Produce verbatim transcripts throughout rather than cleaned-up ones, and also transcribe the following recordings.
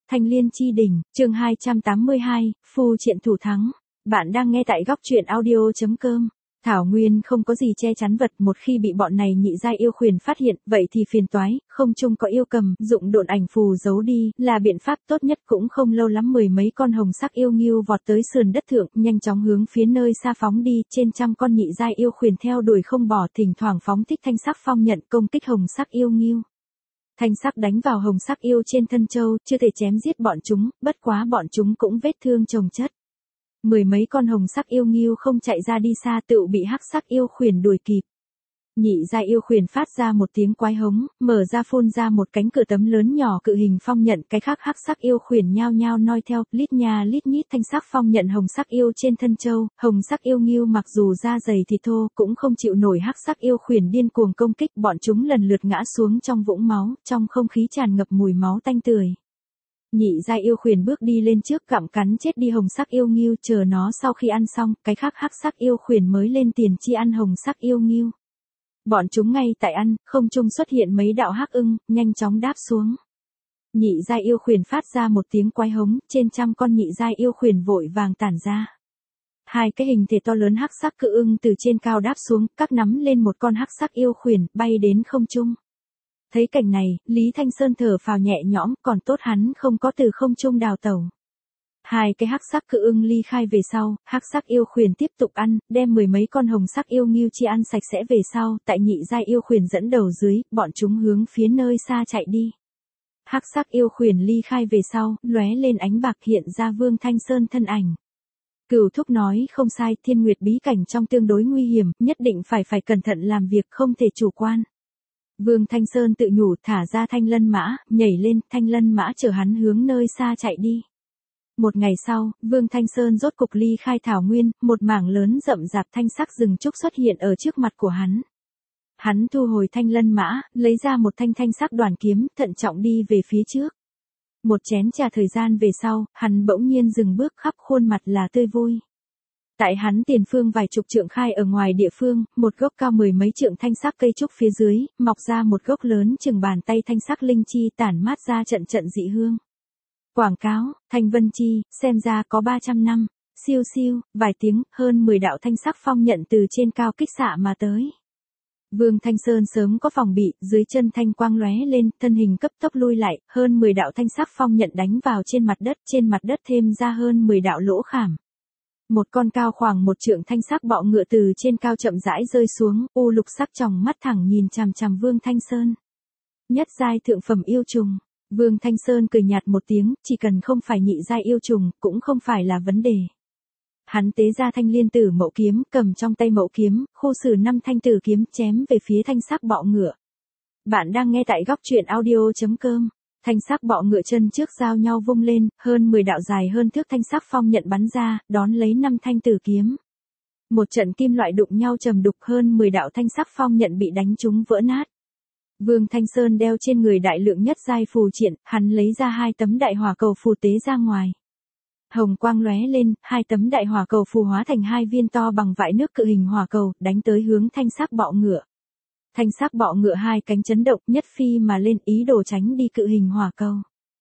Thanh Liên Chi Đỉnh, chương hai trăm tám mươi hai, Phu Triện Thủ Thắng. Bạn đang nghe tại góc truyện audio chấm com. Thảo Nguyên không có gì che chắn vật, một khi bị bọn này nhị giai yêu khuyển phát hiện, vậy thì phiền toái, không chung có yêu cầm, dụng độn ảnh phù giấu đi, là biện pháp tốt nhất. Cũng không lâu lắm mười mấy con hồng sắc yêu nghiêu vọt tới sườn đất thượng, nhanh chóng hướng phía nơi xa phóng đi, trên trăm con nhị giai yêu khuyển theo đuổi không bỏ, thỉnh thoảng phóng thích thanh sắc phong nhận công kích hồng sắc yêu nghiêu. Thanh sắc đánh vào hồng sắc yêu trên thân châu, chưa thể chém giết bọn chúng, bất quá bọn chúng cũng vết thương chồng chất. Mười mấy con hồng sắc yêu nghiêu không chạy ra đi xa tựu bị hắc sắc yêu khuyển đuổi kịp. Nhị giai yêu khuyển phát ra một tiếng quái hống, mở ra phun ra một cánh cửa tấm lớn nhỏ cự hình phong nhận, cái khác hắc sắc yêu khuyển nhao nhao noi theo, lít nha lít nhít thanh sắc phong nhận hồng sắc yêu trên thân châu. Hồng sắc yêu nghiêu mặc dù da dày thịt thô, cũng không chịu nổi hắc sắc yêu khuyển điên cuồng công kích, bọn chúng lần lượt ngã xuống trong vũng máu, trong không khí tràn ngập mùi máu tanh tưởi. Nhị giai yêu khuyển bước đi lên trước gặm cắn chết đi hồng sắc yêu nghiêu, chờ nó sau khi ăn xong, cái khác hắc sắc yêu khuyển mới lên tiền chi ăn hồng sắc yêu nghiêu. Bọn chúng ngay tại ăn, không trung xuất hiện mấy đạo hắc ưng, nhanh chóng đáp xuống. Nhị giai yêu khuyển phát ra một tiếng quái hống, trên trăm con nhị giai yêu khuyển vội vàng tản ra. Hai cái hình thể to lớn hắc sắc cự ưng từ trên cao đáp xuống, các nắm lên một con hắc sắc yêu khuyển, bay đến không trung. Thấy cảnh này, Lý Thanh Sơn thở phào nhẹ nhõm, còn tốt hắn không có từ không trung đào tẩu. Hai cái hắc sắc cự ưng ly khai về sau, hắc sắc yêu khuyển tiếp tục ăn, đem mười mấy con hồng sắc yêu nghiêu chi ăn sạch sẽ về sau, tại nhị giai yêu khuyển dẫn đầu dưới, bọn chúng hướng phía nơi xa chạy đi. Hắc sắc yêu khuyển ly khai về sau, lóe lên ánh bạc hiện ra Vương Thanh Sơn thân ảnh. Cửu thúc nói không sai, thiên nguyệt bí cảnh trong tương đối nguy hiểm, nhất định phải phải cẩn thận làm việc, không thể chủ quan. Vương Thanh Sơn tự nhủ, thả ra thanh lân mã, nhảy lên, thanh lân mã chở hắn hướng nơi xa chạy đi. Một ngày sau, Vương Thanh Sơn rốt cục ly khai Thảo Nguyên, một mảng lớn rậm rạp thanh sắc rừng trúc xuất hiện ở trước mặt của hắn. Hắn thu hồi thanh lân mã, lấy ra một thanh thanh sắc đoàn kiếm, thận trọng đi về phía trước. Một chén trà thời gian về sau, hắn bỗng nhiên dừng bước, khắp khuôn mặt là tươi vui. Tại hắn tiền phương vài chục trượng khai ở ngoài địa phương, một gốc cao mười mấy trượng thanh sắc cây trúc phía dưới, mọc ra một gốc lớn chừng bàn tay thanh sắc linh chi tản mát ra trận trận dị hương. Quảng cáo, Thanh Vân Chi, xem ra có ba trăm năm, siêu siêu, vài tiếng, hơn mười đạo thanh sắc phong nhận từ trên cao kích xạ mà tới. Vương Thanh Sơn sớm có phòng bị, dưới chân thanh quang lóe lên, thân hình cấp tốc lui lại, hơn mười đạo thanh sắc phong nhận đánh vào trên mặt đất, trên mặt đất thêm ra hơn mười đạo lỗ khảm. Một con cao khoảng một trượng thanh sắc bọ ngựa từ trên cao chậm rãi rơi xuống, u lục sắc tròng mắt thẳng nhìn chằm chằm Vương Thanh Sơn. Nhất giai thượng phẩm yêu trùng. Vương Thanh Sơn cười nhạt một tiếng, chỉ cần không phải nhị giai yêu trùng, cũng không phải là vấn đề. Hắn tế ra thanh liên tử mậu kiếm, cầm trong tay mậu kiếm, khu xử năm thanh tử kiếm chém về phía thanh sắc bọ ngựa. Bạn đang nghe tại góc truyện audio chấm com. Thanh sắc bọ ngựa chân trước giao nhau vung lên, hơn mười đạo dài hơn thước thanh sắc phong nhận bắn ra, đón lấy năm thanh tử kiếm. Một trận kim loại đụng nhau trầm đục, hơn mười đạo thanh sắc phong nhận bị đánh trúng vỡ nát. Vương Thanh Sơn đeo trên người đại lượng nhất giai phù triện, hắn lấy ra hai tấm đại hỏa cầu phù tế ra ngoài. Hồng quang lóe lên, hai tấm đại hỏa cầu phù hóa thành hai viên to bằng vại nước cự hình hỏa cầu, đánh tới hướng thanh sắc bọ ngựa. Thanh sắc bọ ngựa hai cánh chấn động, nhất phi mà lên, ý đồ tránh đi cự hình hỏa cầu.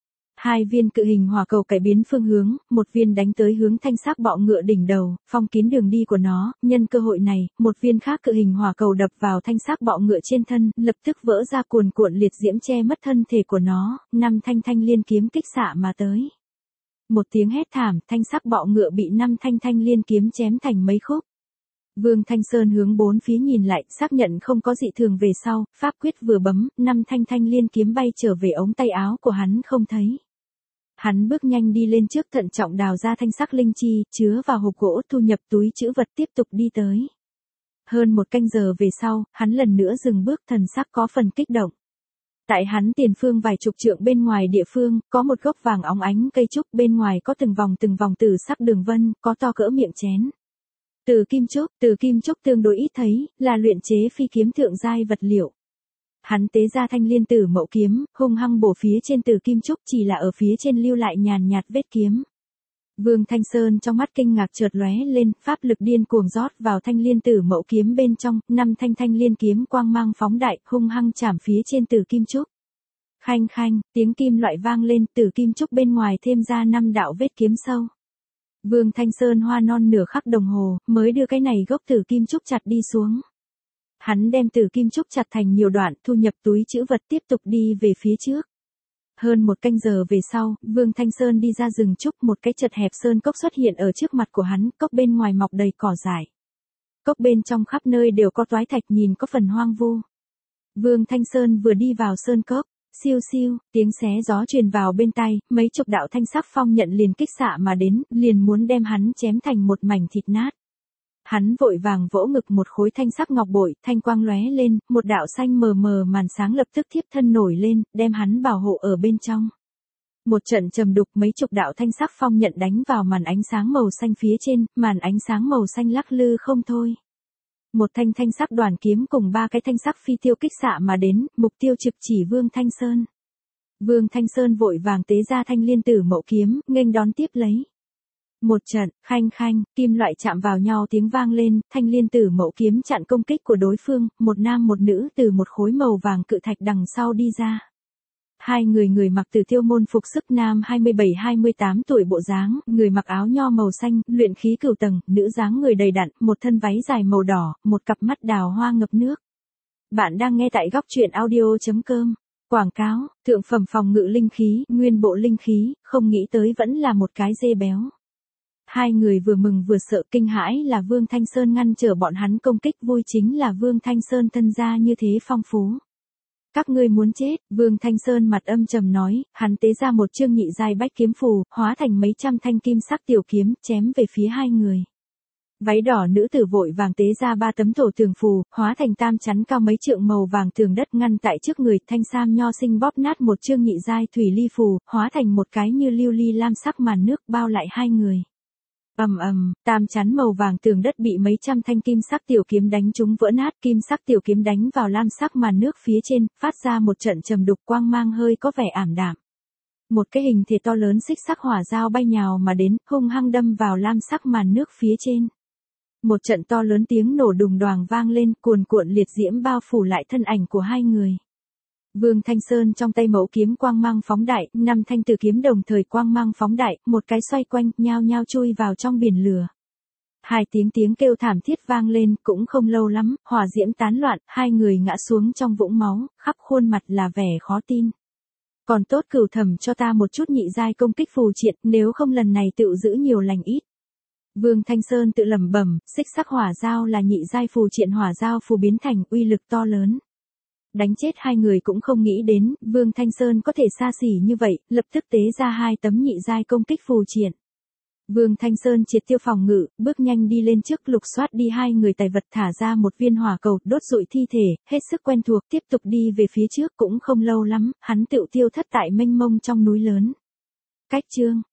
Hai viên cự hình hỏa cầu cải biến phương hướng, một viên đánh tới hướng thanh sắc bọ ngựa đỉnh đầu, phong kín đường đi của nó, nhân cơ hội này, một viên khác cự hình hỏa cầu đập vào thanh sắc bọ ngựa trên thân, lập tức vỡ ra cuồn cuộn liệt diễm che mất thân thể của nó, năm thanh thanh liên kiếm kích xạ mà tới. Một tiếng hét thảm, thanh sắc bọ ngựa bị năm thanh thanh liên kiếm chém thành mấy khúc. Vương Thanh Sơn hướng bốn phía nhìn lại, xác nhận không có dị thường về sau, pháp quyết vừa bấm, năm thanh thanh liên kiếm bay trở về ống tay áo của hắn không thấy. Hắn bước nhanh đi lên trước, thận trọng đào ra thanh sắc linh chi, chứa vào hộp gỗ, thu nhập túi trữ vật, tiếp tục đi tới. Hơn một canh giờ về sau, hắn lần nữa dừng bước, thần sắc có phần kích động. Tại hắn tiền phương vài chục trượng bên ngoài địa phương, có một gốc vàng óng ánh cây trúc, bên ngoài có từng vòng từng vòng tử sắc đường vân, có to cỡ miệng chén. Từ kim trúc, từ kim trúc tương đối ít thấy, là luyện chế phi kiếm thượng giai vật liệu. Hắn tế ra thanh liên tử mậu kiếm, hung hăng bổ phía trên từ kim trúc, chỉ là ở phía trên lưu lại nhàn nhạt vết kiếm. Vương Thanh Sơn trong mắt kinh ngạc chợt lóe lên, pháp lực điên cuồng rót vào thanh liên tử mậu kiếm bên trong, năm thanh thanh liên kiếm quang mang phóng đại, hung hăng chảm phía trên từ kim trúc. Khanh khanh, tiếng kim loại vang lên, Tử kim trúc bên ngoài thêm ra năm đạo vết kiếm sâu. Vương Thanh Sơn hoa non nửa khắc đồng hồ, mới đưa cái này gốc tử kim trúc chặt đi xuống. Hắn đem tử kim trúc chặt thành nhiều đoạn, thu nhập túi trữ vật tiếp tục đi về phía trước. Hơn một canh giờ về sau, Vương Thanh Sơn đi ra rừng trúc, một cái chật hẹp sơn cốc xuất hiện ở trước mặt của hắn, cốc bên ngoài mọc đầy cỏ dại. Cốc bên trong khắp nơi đều có toái thạch, nhìn có phần hoang vu. Vương Thanh Sơn vừa đi vào sơn cốc, siêu siêu, tiếng xé gió truyền vào bên tai, mấy chục đạo thanh sắc phong nhận liền kích xạ mà đến, liền muốn đem hắn chém thành một mảnh thịt nát. Hắn vội vàng vỗ ngực một khối thanh sắc ngọc bội, thanh quang lóe lên, một đạo xanh mờ mờ màn sáng lập tức thiếp thân nổi lên, đem hắn bảo hộ ở bên trong. Một trận trầm đục, mấy chục đạo thanh sắc phong nhận đánh vào màn ánh sáng màu xanh phía trên, màn ánh sáng màu xanh lắc lư không thôi. Một thanh thanh sắc đoàn kiếm cùng ba cái thanh sắc phi tiêu kích xạ mà đến, mục tiêu trực chỉ Vương Thanh Sơn. Vương Thanh Sơn vội vàng tế ra thanh liên tử mậu kiếm, nghênh đón tiếp lấy. Một trận, khanh khanh, kim loại chạm vào nhau tiếng vang lên, thanh liên tử mậu kiếm chặn công kích của đối phương, một nam một nữ từ một khối màu vàng cự thạch đằng sau đi ra. Hai người người mặc Tử Tiêu môn phục sức, nam hai mươi bảy hai mươi tám tuổi bộ dáng, người mặc áo nho màu xanh, luyện khí cửu tầng, nữ dáng người đầy đặn, một thân váy dài màu đỏ, một cặp mắt đào hoa ngập nước. Bạn đang nghe tại góc truyện audio chấm com. Quảng cáo, thượng phẩm phòng ngự linh khí, nguyên bộ linh khí, không nghĩ tới vẫn là một cái dê béo. Hai người vừa mừng vừa sợ, kinh hãi là Vương Thanh Sơn ngăn trở bọn hắn công kích, vui chính là Vương Thanh Sơn thân gia như thế phong phú. Các ngươi muốn chết, Vương Thanh Sơn mặt âm trầm nói, hắn tế ra một chương nhị giai bách kiếm phù, hóa thành mấy trăm thanh kim sắc tiểu kiếm, chém về phía hai người. Váy đỏ nữ tử vội vàng tế ra ba tấm thổ tường phù, hóa thành tam chắn cao mấy trượng màu vàng tường đất ngăn tại trước người, thanh sam nho sinh bóp nát một chương nhị giai thủy ly phù, hóa thành một cái như lưu ly lam sắc màn nước bao lại hai người. Ầm ầm, tam chắn màu vàng tường đất bị mấy trăm thanh kim sắc tiểu kiếm đánh trúng vỡ nát, kim sắc tiểu kiếm đánh vào lam sắc màn nước phía trên, phát ra một trận trầm đục, quang mang hơi có vẻ ảm đạm. Một cái hình thể to lớn xích sắc hỏa dao bay nhào mà đến, hung hăng đâm vào lam sắc màn nước phía trên. Một trận to lớn tiếng nổ đùng đoàng vang lên, cuồn cuộn liệt diễm bao phủ lại thân ảnh của hai người. Vương Thanh Sơn trong tay mẫu kiếm quang mang phóng đại, năm thanh tử kiếm đồng thời quang mang phóng đại, một cái xoay quanh, nhao nhao chui vào trong biển lửa. Hai tiếng tiếng kêu thảm thiết vang lên, cũng không lâu lắm, hỏa diễm tán loạn, hai người ngã xuống trong vũng máu, khắp khuôn mặt là vẻ khó tin. Còn tốt Cửu Thẩm cho ta một chút nhị giai công kích phù triện, nếu không lần này tự giữ nhiều lành ít. Vương Thanh Sơn tự lẩm bẩm, xích sắc hỏa dao là nhị giai phù triện hỏa dao phù biến thành, uy lực to lớn. Đánh chết hai người cũng không nghĩ đến, Vương Thanh Sơn có thể xa xỉ như vậy, lập tức tế ra hai tấm nhị giai công kích phù triện. Vương Thanh Sơn triệt tiêu phòng ngự, bước nhanh đi lên trước, lục soát đi hai người tài vật, thả ra một viên hỏa cầu, đốt rụi thi thể, hết sức quen thuộc, tiếp tục đi về phía trước, cũng không lâu lắm, hắn tựu tiêu thất tại mênh mông trong núi lớn. Cách chương